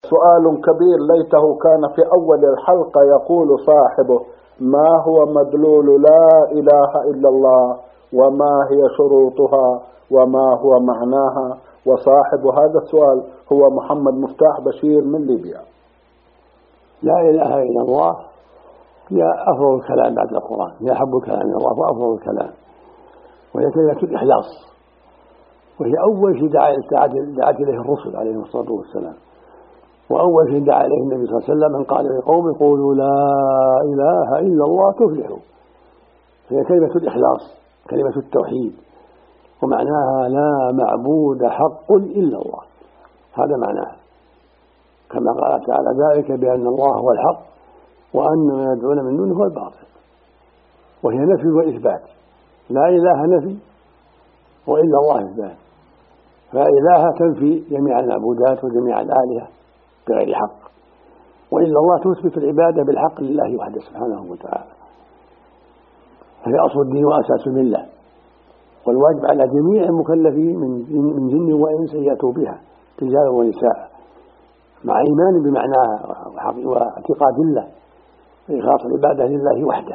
سؤال كبير ليته كان في أول الحلقة. يقول صاحبه: ما هو مدلول لا إله إلا الله، وما هي شروطها، وما هو معناها؟ وصاحب هذا السؤال هو محمد مفتاح بشير من ليبيا. لا إله إلا الله هي أفضل الكلام بعد القرآن، هي أحب الكلام إلى الله وأفضل الكلام، وهي كلمة الإخلاص، وهي أول شيء دعت إليه الرسل عليهم الصلاة والسلام، وأول شيء دعا إليه النبي صلى الله عليه وسلم من قال لقوم قولوا لا إله إلا الله تفلحوا. هي كلمة الإخلاص، كلمة التوحيد، ومعناها لا معبود حق إلا الله، هذا معناها، كما قال تعالى: ذلك بأن الله هو الحق وأن ما يدعون من دونه هو الباطل. وهي نفي وإثبات، لا إله نفي وإلا الله إثبات، فإله تنفي جميع المعبودات وجميع الآلهة بغير حق، وإلا الله تثبت العبادة بالحق لله وحده سبحانه وتعالى. فهي أصل الدين وأساس الملة، والواجب على جميع المكلفين من جن وإنس يأتوا بها رجال ونساء، مع إيمان بمعناها واعتقاد الله وإخلاص العبادة لله وحده.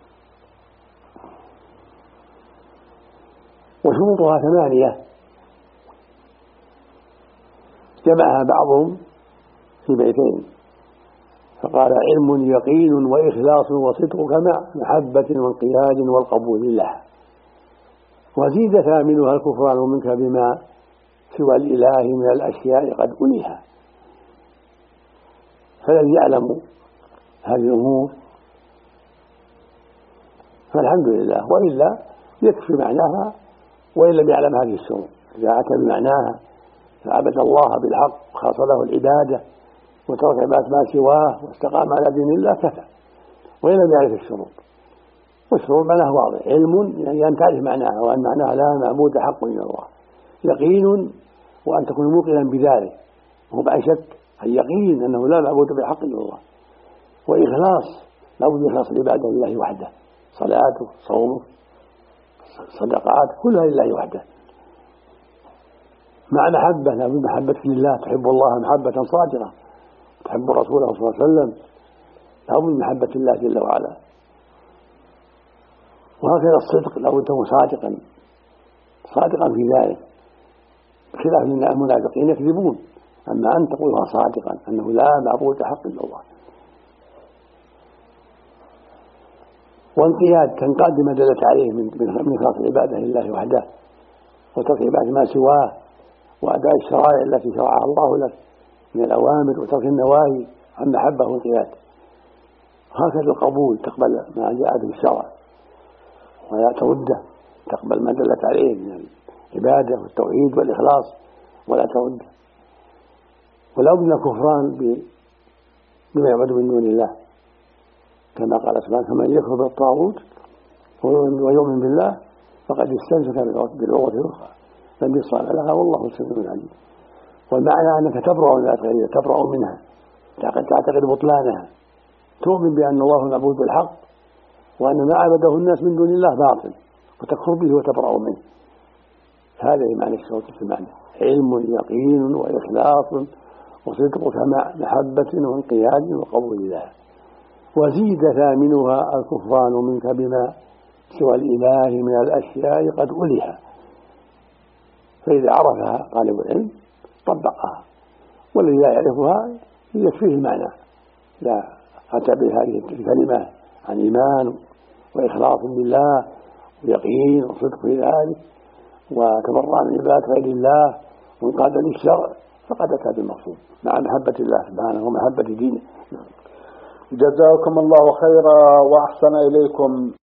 وشروطها 8 جمعها بعضهم في بيتين، فقال: علم يقين وإخلاص وصدق مع محبة وانقياد والقبول لها. وزيد ثامنها الكفران منك بما سوى الإله من الأشياء قد أنيها. فالذي يعلم هذه الأمور فالحمد لله، وإلا يكفي معناها وإن لم يعلم هذه الشروط. إذا أتى بمعناها فعبد الله بالحق خاص له العبادة وترك عبادة ما سواه واستقام على دين الله كفى، وإن لم يعرف الشروط. والشروط معناها واضح: علم يعني أن تعرف معناها، وأن معناها لا معبود حق إلا الله. يقين وأن تكون موقنا بذلك وهو بعد شك، اليقين أنه لا معبود بحق إلا الله. وإخلاص، لا بد من إخلاص العبادة لله وحده، صلاته صومه صدقات كلها لله وحده. مع محبة، لا بد محبة لله، تحب الله محبة صادقة، تحب رسوله صلى الله عليه وسلم، لا بد من محبة الله جل وعلا. وهكذا الصدق، لا بد تكون صادقا في ذلك، بخلاف المنافقين يكذبون، أما أن تقولها صادقا أنه لا معبود حق إلا الله. وانقياد، تنقاد بما دلت عليه من إخلاص العبادة لله وحده وترك عبادة ما سواه وأداء الشرائع التي شرعها الله لك من الأوامر وترك النواهي عن محبة وانقياد. هكذا القبول، تقبل ما جاء به الشرع ولا ترده، تقبل ما دلت عليه من العبادة والتوحيد والإخلاص ولا ترده. ولا بد من الكفران بما يعبد من دون الله، كما قال سبحانه: فمن يكفر بالطاغوت ويؤمن بالله فقد استمسك بالعروة الوثقى لا انفصام لها والله سميع عليم. والمعنى أنك تبرأ من ذات غيرها، تبرأ منها، تعتقد بطلانها، تؤمن بأن الله المعبود بالحق وأن ما عبده الناس من دون الله باطل، وتكفر به وتبرأ منه. هذا معنى الشروط في المعنى: علم يقين وإخلاص وصدق مع محبة وانقياد وقبول لها. وزيد ثامنها الكفران منك بما سوى الإله من الأشياء قد ألها. فإذا عرفها طالب العلم طبقها، والذي لا يعرفها يكفيه المعنى. لا أتى بهذه الكلمة عن إيمان وإخلاص بالله ويقين وصدق في ذلك وتبرأ من عبادة غير الله وانقاد للشرع، فقد أتى بالمقصود مع محبة الله سبحانه ومحبة دينه. جزاكم الله خيرا وأحسن إليكم.